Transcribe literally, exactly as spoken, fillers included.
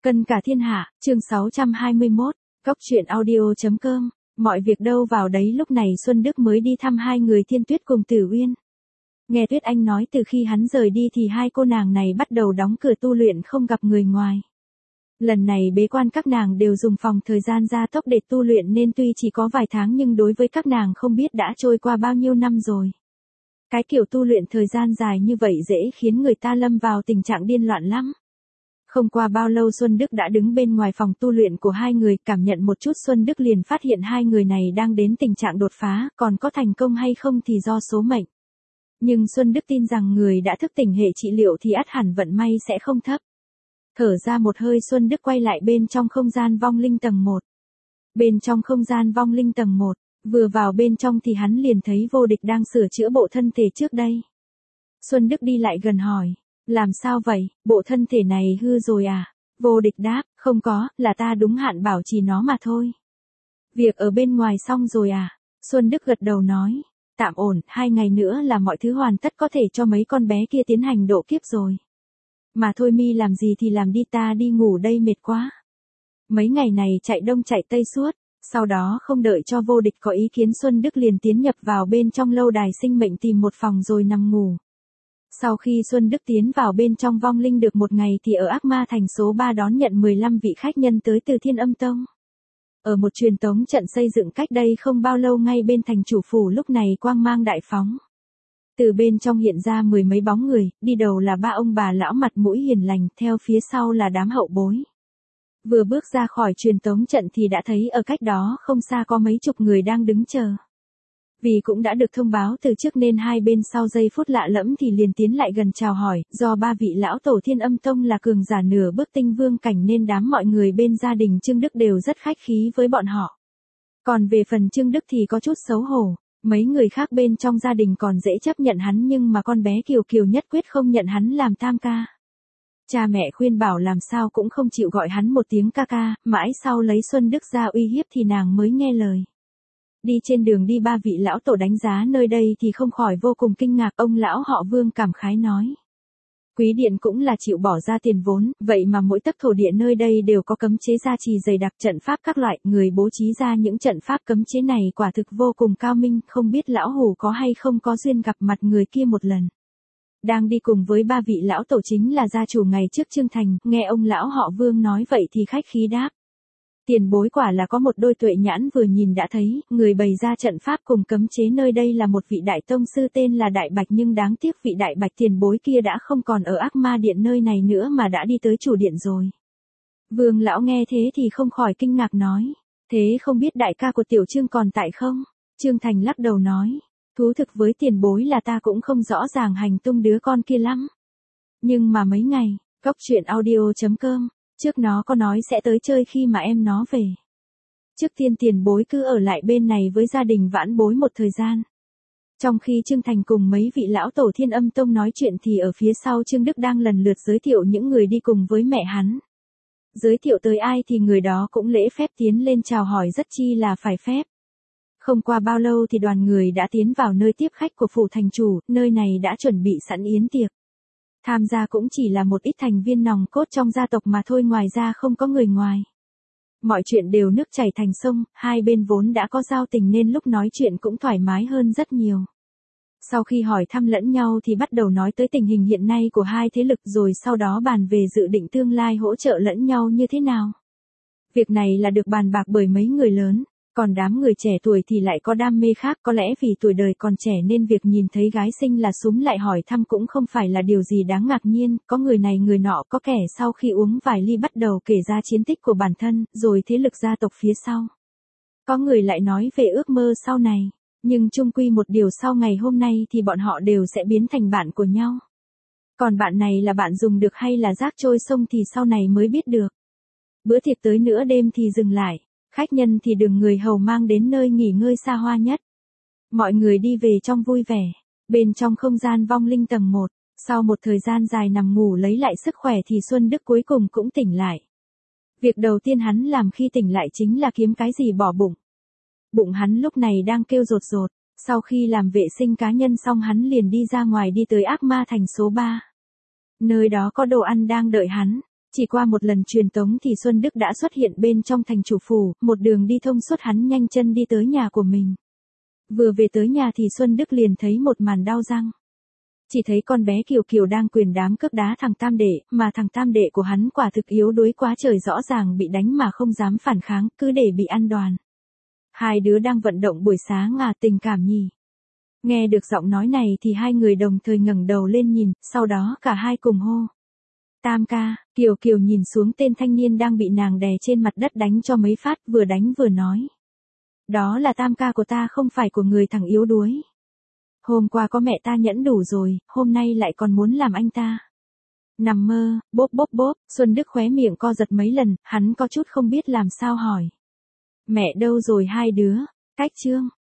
Cân cả thiên hạ, chương sáu trăm hai mươi mốt, Cốc truyện audio chấm com, mọi việc đâu vào đấy lúc này Xuân Đức mới đi thăm hai người Thiên Tuyết cùng Tử Uyên. Nghe Tuyết Anh nói từ khi hắn rời đi thì hai cô nàng này bắt đầu đóng cửa tu luyện không gặp người ngoài. Lần này bế quan các nàng đều dùng phòng thời gian gia tốc để tu luyện nên tuy chỉ có vài tháng nhưng đối với các nàng không biết đã trôi qua bao nhiêu năm rồi. Cái kiểu tu luyện thời gian dài như vậy dễ khiến người ta lâm vào tình trạng điên loạn lắm. Không qua bao lâu Xuân Đức đã đứng bên ngoài phòng tu luyện của hai người, cảm nhận một chút Xuân Đức liền phát hiện hai người này đang đến tình trạng đột phá, còn có thành công hay không thì do số mệnh. Nhưng Xuân Đức tin rằng người đã thức tỉnh hệ trị liệu thì ắt hẳn vận may sẽ không thấp. Thở ra một hơi Xuân Đức quay lại bên trong không gian vong linh tầng một. Bên trong không gian vong linh tầng một, vừa vào bên trong thì hắn liền thấy Vô Địch đang sửa chữa bộ thân thể trước đây. Xuân Đức đi lại gần hỏi. Làm sao vậy, bộ thân thể này hư rồi à? Vô Địch đáp, không có, là ta đúng hạn bảo trì nó mà thôi. Việc ở bên ngoài xong rồi à? Xuân Đức gật đầu nói, tạm ổn, hai ngày nữa là mọi thứ hoàn tất có thể cho mấy con bé kia tiến hành độ kiếp rồi. Mà thôi mi làm gì thì làm đi, ta đi ngủ đây mệt quá. Mấy ngày này chạy đông chạy tây suốt, sau đó không đợi cho Vô Địch có ý kiến Xuân Đức liền tiến nhập vào bên trong lâu đài sinh mệnh tìm một phòng rồi nằm ngủ. Sau khi Xuân Đức tiến vào bên trong vong linh được một ngày thì ở Ác Ma Thành số ba đón nhận mười lăm vị khách nhân tới từ Thiên Âm Tông. Ở một truyền tống trận xây dựng cách đây không bao lâu ngay bên thành chủ phủ lúc này quang mang đại phóng. Từ bên trong hiện ra mười mấy bóng người, đi đầu là ba ông bà lão mặt mũi hiền lành, theo phía sau là đám hậu bối. Vừa bước ra khỏi truyền tống trận thì đã thấy ở cách đó không xa có mấy chục người đang đứng chờ. Vì cũng đã được thông báo từ trước nên hai bên sau giây phút lạ lẫm thì liền tiến lại gần chào hỏi, do ba vị lão tổ Thiên Âm Tông là cường giả nửa bước tinh vương cảnh nên đám mọi người bên gia đình Trương Đức đều rất khách khí với bọn họ. Còn về phần Trương Đức thì có chút xấu hổ, mấy người khác bên trong gia đình còn dễ chấp nhận hắn nhưng mà con bé Kiều Kiều nhất quyết không nhận hắn làm tam ca. Cha mẹ khuyên bảo làm sao cũng không chịu gọi hắn một tiếng ca ca, mãi sau lấy Xuân Đức ra uy hiếp thì nàng mới nghe lời. Đi trên đường đi ba vị lão tổ đánh giá nơi đây thì không khỏi vô cùng kinh ngạc, ông lão họ Vương cảm khái nói. Quý điện cũng là chịu bỏ ra tiền vốn, vậy mà mỗi tấc thổ địa nơi đây đều có cấm chế gia trì dày đặc trận pháp các loại, người bố trí ra những trận pháp cấm chế này quả thực vô cùng cao minh, không biết lão hủ có hay không có duyên gặp mặt người kia một lần. Đang đi cùng với ba vị lão tổ chính là gia chủ ngày trước Trương Thành, nghe ông lão họ Vương nói vậy thì khách khí đáp. Tiền bối quả là có một đôi tuệ nhãn vừa nhìn đã thấy, người bày ra trận pháp cùng cấm chế nơi đây là một vị đại tông sư tên là Đại Bạch nhưng đáng tiếc vị Đại Bạch tiền bối kia đã không còn ở Ác Ma Điện nơi này nữa mà đã đi tới chủ điện rồi. Vương lão nghe thế thì không khỏi kinh ngạc nói, thế không biết đại ca của tiểu Trương còn tại không? Trương Thành lắc đầu nói, thú thực với tiền bối là ta cũng không rõ ràng hành tung đứa con kia lắm. Nhưng mà mấy ngày, Cốc truyện audio chấm com. Trước nó có nói sẽ tới chơi khi mà em nó về. Trước tiên tiền bối cứ ở lại bên này với gia đình vãn bối một thời gian. Trong khi Trương Thành cùng mấy vị lão tổ Thiên Âm Tông nói chuyện thì ở phía sau Trương Đức đang lần lượt giới thiệu những người đi cùng với mẹ hắn. Giới thiệu tới ai thì người đó cũng lễ phép tiến lên chào hỏi rất chi là phải phép. Không qua bao lâu thì đoàn người đã tiến vào nơi tiếp khách của phủ thành chủ, nơi này đã chuẩn bị sẵn yến tiệc. Tham gia cũng chỉ là một ít thành viên nòng cốt trong gia tộc mà thôi, ngoài ra không có người ngoài. Mọi chuyện đều nước chảy thành sông, hai bên vốn đã có giao tình nên lúc nói chuyện cũng thoải mái hơn rất nhiều. Sau khi hỏi thăm lẫn nhau thì bắt đầu nói tới tình hình hiện nay của hai thế lực rồi sau đó bàn về dự định tương lai hỗ trợ lẫn nhau như thế nào. Việc này là được bàn bạc bởi mấy người lớn. Còn đám người trẻ tuổi thì lại có đam mê khác, có lẽ vì tuổi đời còn trẻ nên việc nhìn thấy gái xinh là súm lại hỏi thăm cũng không phải là điều gì đáng ngạc nhiên, có người này người nọ, có kẻ sau khi uống vài ly bắt đầu kể ra chiến tích của bản thân, rồi thế lực gia tộc phía sau. Có người lại nói về ước mơ sau này, nhưng chung quy một điều sau ngày hôm nay thì bọn họ đều sẽ biến thành bạn của nhau. Còn bạn này là bạn dùng được hay là rác trôi sông thì sau này mới biết được. Bữa tiệc tới nửa đêm thì dừng lại. Khách nhân thì được người hầu mang đến nơi nghỉ ngơi xa hoa nhất. Mọi người đi về trong vui vẻ. Bên trong không gian vong linh tầng một, sau một thời gian dài nằm ngủ lấy lại sức khỏe thì Xuân Đức cuối cùng cũng tỉnh lại. Việc đầu tiên hắn làm khi tỉnh lại chính là kiếm cái gì bỏ bụng. Bụng hắn lúc này đang kêu rột rột. Sau khi làm vệ sinh cá nhân xong hắn liền đi ra ngoài đi tới Ác Ma Thành số ba. Nơi đó có đồ ăn đang đợi hắn. Chỉ qua một lần truyền tống thì Xuân Đức đã xuất hiện bên trong thành chủ phủ, một đường đi thông suốt hắn nhanh chân đi tới nhà của mình. Vừa về tới nhà thì Xuân Đức liền thấy một màn đau răng. Chỉ thấy con bé Kiều Kiều đang quyền đám cước đá thằng tam đệ, mà thằng tam đệ của hắn quả thực yếu đuối quá trời, rõ ràng bị đánh mà không dám phản kháng, cứ để bị ăn đòn. Hai đứa đang vận động buổi sáng à, tình cảm nhỉ. Nghe được giọng nói này thì hai người đồng thời ngẩng đầu lên nhìn, sau đó cả hai cùng hô. Tam ca. Kiều Kiều nhìn xuống tên thanh niên đang bị nàng đè trên mặt đất đánh cho mấy phát, vừa đánh vừa nói. Đó là tam ca của ta, không phải của người thằng yếu đuối. Hôm qua có mẹ ta nhẫn đủ rồi, hôm nay lại còn muốn làm anh ta. Nằm mơ, bốp bốp bốp, Xuân Đức khóe miệng co giật mấy lần, hắn có chút không biết làm sao hỏi. Mẹ đâu rồi hai đứa? Cách chương.